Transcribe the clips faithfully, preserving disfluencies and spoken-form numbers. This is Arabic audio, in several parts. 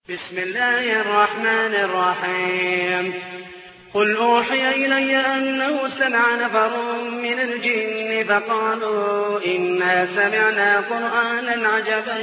بسم الله الرحمن الرحيم. قل أوحي إلي أنه استمع نفر من الجن فقالوا إنا سمعنا قرآنا عجبا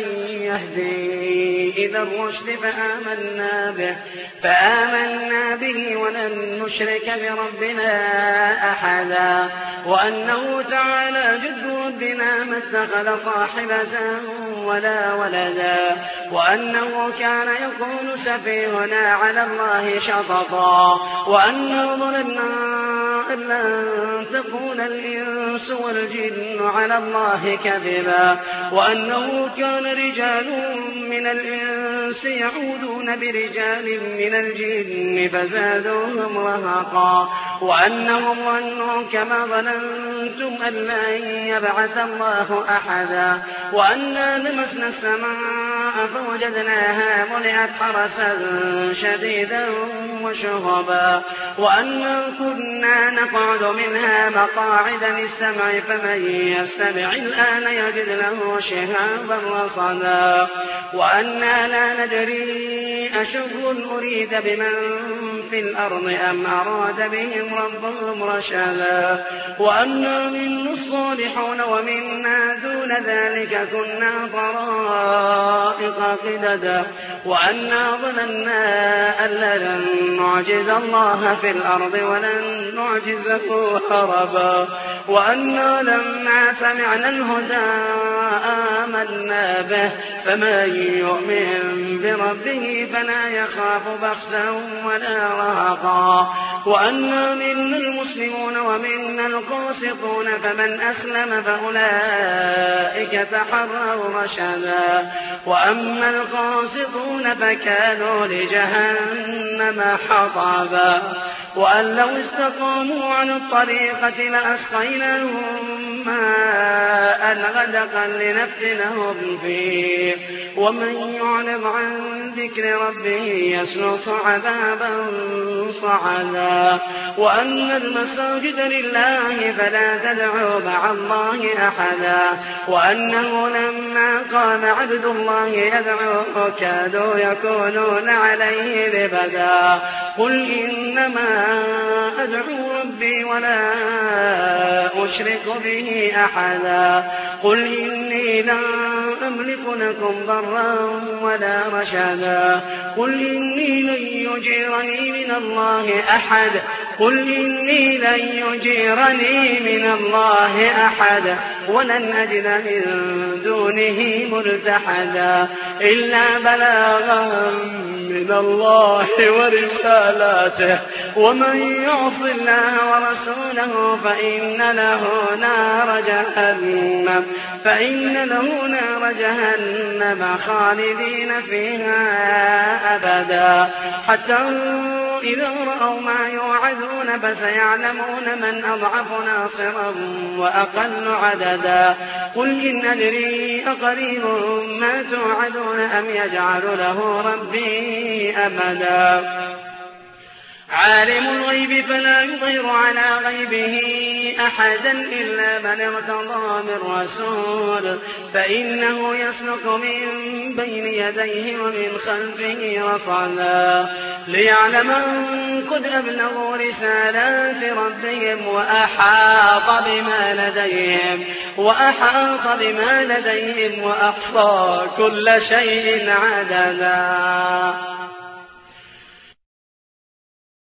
يهدي إلى الرشد فآمنا به, فآمنا به ولن نشرك بربنا أحدا وأنه تعالى جد ربنا ما اتخذ صاحبة ولا ولدا وأنه كان يقول سفيهنا على الله شططا وأنه ظننا أن لن تكون الإنس والجن على الله كذبا وأنه كان رجال من الإنس يعوذون برجال من الجن فزادوهم رهقا وأنهم ظنوا كما ظننتم أن لن يبعث الله أحدا وأنا لمسنا السماء فوجدناها ملئت حرسا شديدا وشهبا وأنا كنا نقعد منها مقاعد للسمع فمن يستمع الآن يجد له شهابا رصدا وأنا لا ندري أشر أريد بمن في الأرض أم أراد بهم ربهم رشدا وأنا منا الصالحون ومنا دون ذلك كنا طرائق قددا وأنا ظننا أن لن نعجز الله في الأرض ولن نعجزه هربا وأنا لما سمعنا الهدى آمنا به فمن يؤمن بربه فلا يخاف بخسا ولا رهقا وأنا منا المسلمون ومنا القاسطون فمن أسلم فأولئك تحروا رشدا وأما القاسطون فكانوا لجهنم حطبا وأن لو استقاموا على الطريقة لأسقيناهم ماء غدقا لنفتنهم فيه ومن يعرض عن ذكر ربه يسلك عذابا صعدا وأن المساجد لله فلا تدعوا مع الله أحدا وأنه لما قام عبد الله يدعوه كادوا يكونون عليه لبدا قل إنما أدعو ربي ولا أشرك به أحدا قل إني لا أملك لكم ضرا ولا رشدا قل إني لن يجيرني من الله أحد قل إني لن يجيرني من الله أحد ولن أجد من دونه ملتحدا إلا بلاغا من الله ورسالاته ومن يعص الله ورسوله فإن له نار جهنم فإن له نار جهنم خالدين فيها أبدا حتى إذا رأوا ما يوعدون فسيعلمون من أضعف ناصرا وأقل عددا قل إن أدري أقريب ما توعدون أم يجعل له ربي أمدا عالم الغيب فلا يظهر على غيبه أحدا إلا من ارتضى من رسول فإنه يسلك من بين يديه ومن خلفه رصدا ليعلم أن قد أبلغوا رسالات ربهم وأحاط بما لديهم وأحاط بما لديهم وأحصى كل شيء عددا.